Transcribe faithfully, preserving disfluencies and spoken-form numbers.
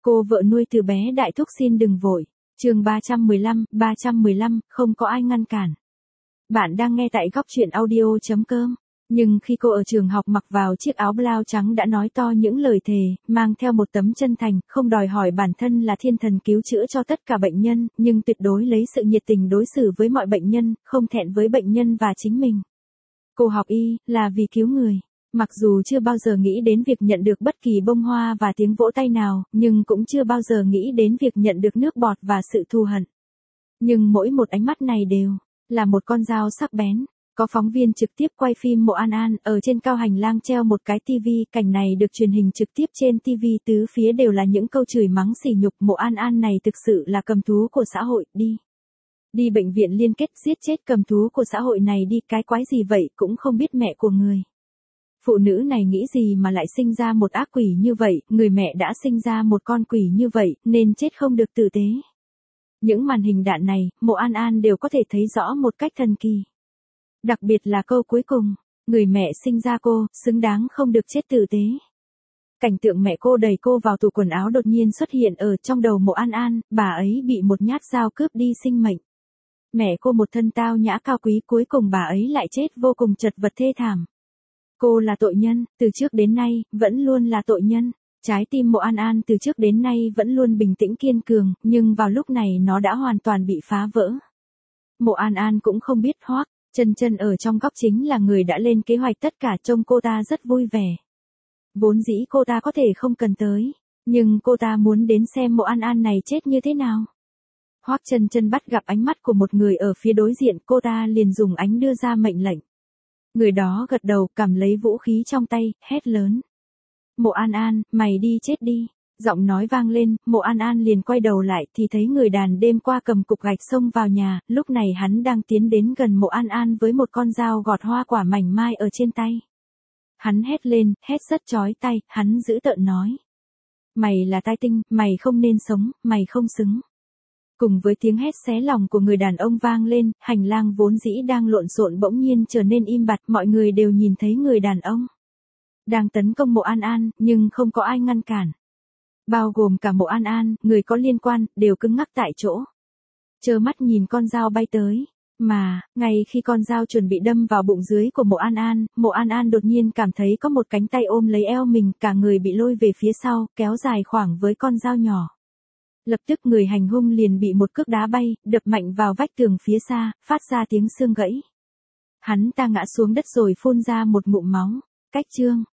Cô vợ nuôi từ bé đại thúc xin đừng vội. Chương ba trăm mười lăm, ba trăm mười lăm, không có ai ngăn cản. Bạn đang nghe tại góc truyện audio chấm com. Nhưng khi cô ở trường học mặc vào chiếc áo blau trắng đã nói to những lời thề, mang theo một tấm chân thành, không đòi hỏi bản thân là thiên thần cứu chữa cho tất cả bệnh nhân, nhưng tuyệt đối lấy sự nhiệt tình đối xử với mọi bệnh nhân, không thẹn với bệnh nhân và chính mình. Cô học y, là vì cứu người. Mặc dù chưa bao giờ nghĩ đến việc nhận được bất kỳ bông hoa và tiếng vỗ tay nào, nhưng cũng chưa bao giờ nghĩ đến việc nhận được nước bọt và sự thù hận. Nhưng mỗi một ánh mắt này đều là một con dao sắc bén. Có phóng viên trực tiếp quay phim Mộ An An, ở trên cao hành lang treo một cái tivi, cảnh này được truyền hình trực tiếp trên tivi, tứ phía đều là những câu chửi mắng sỉ nhục. Mộ An An này thực sự là cầm thú của xã hội, đi. Đi bệnh viện liên kết giết chết cầm thú của xã hội này đi, cái quái gì vậy, cũng không biết mẹ của người. Phụ nữ này nghĩ gì mà lại sinh ra một ác quỷ như vậy, người mẹ đã sinh ra một con quỷ như vậy, nên chết không được tử tế. Những màn hình đạn này, Mộ An An đều có thể thấy rõ một cách thần kỳ. Đặc biệt là câu cuối cùng, người mẹ sinh ra cô, xứng đáng không được chết tử tế. Cảnh tượng mẹ cô đẩy cô vào tủ quần áo đột nhiên xuất hiện ở trong đầu Mộ An An, bà ấy bị một nhát dao cướp đi sinh mệnh. Mẹ cô một thân tao nhã cao quý, cuối cùng bà ấy lại chết vô cùng chật vật thê thảm. Cô là tội nhân, từ trước đến nay, vẫn luôn là tội nhân. Trái tim Mộ An An từ trước đến nay vẫn luôn bình tĩnh kiên cường, nhưng vào lúc này nó đã hoàn toàn bị phá vỡ. Mộ An An cũng không biết Hoác Chân Chân ở trong góc chính là người đã lên kế hoạch tất cả, trông cô ta rất vui vẻ. Vốn dĩ cô ta có thể không cần tới, nhưng cô ta muốn đến xem Mộ An An này chết như thế nào. Hoác Chân Chân bắt gặp ánh mắt của một người ở phía đối diện, cô ta liền dùng ánh đưa ra mệnh lệnh. Người đó gật đầu, cầm lấy vũ khí trong tay, hét lớn. Mộ An An, mày đi chết đi. Giọng nói vang lên, Mộ An An liền quay đầu lại thì thấy người đàn đêm qua cầm cục gạch xông vào nhà, lúc này hắn đang tiến đến gần Mộ An An với một con dao gọt hoa quả mảnh mai ở trên tay. Hắn hét lên, hét rất chói tai, hắn dữ tợn nói. Mày là tai tinh, mày không nên sống, mày không xứng. Cùng với tiếng hét xé lòng của người đàn ông vang lên, hành lang vốn dĩ đang lộn xộn bỗng nhiên trở nên im bặt, mọi người đều nhìn thấy người đàn ông đang tấn công Mộ An An, nhưng không có ai ngăn cản. Bao gồm cả Mộ An An, người có liên quan, đều cứng ngắc tại chỗ. Trơ mắt nhìn con dao bay tới. Mà, ngay khi con dao chuẩn bị đâm vào bụng dưới của Mộ An An, Mộ An An đột nhiên cảm thấy có một cánh tay ôm lấy eo mình, cả người bị lôi về phía sau, kéo dài khoảng với con dao nhỏ. Lập tức người hành hung liền bị một cước đá bay, đập mạnh vào vách tường phía xa, phát ra tiếng xương gãy. Hắn ta ngã xuống đất rồi phun ra một ngụm máu. Cách chương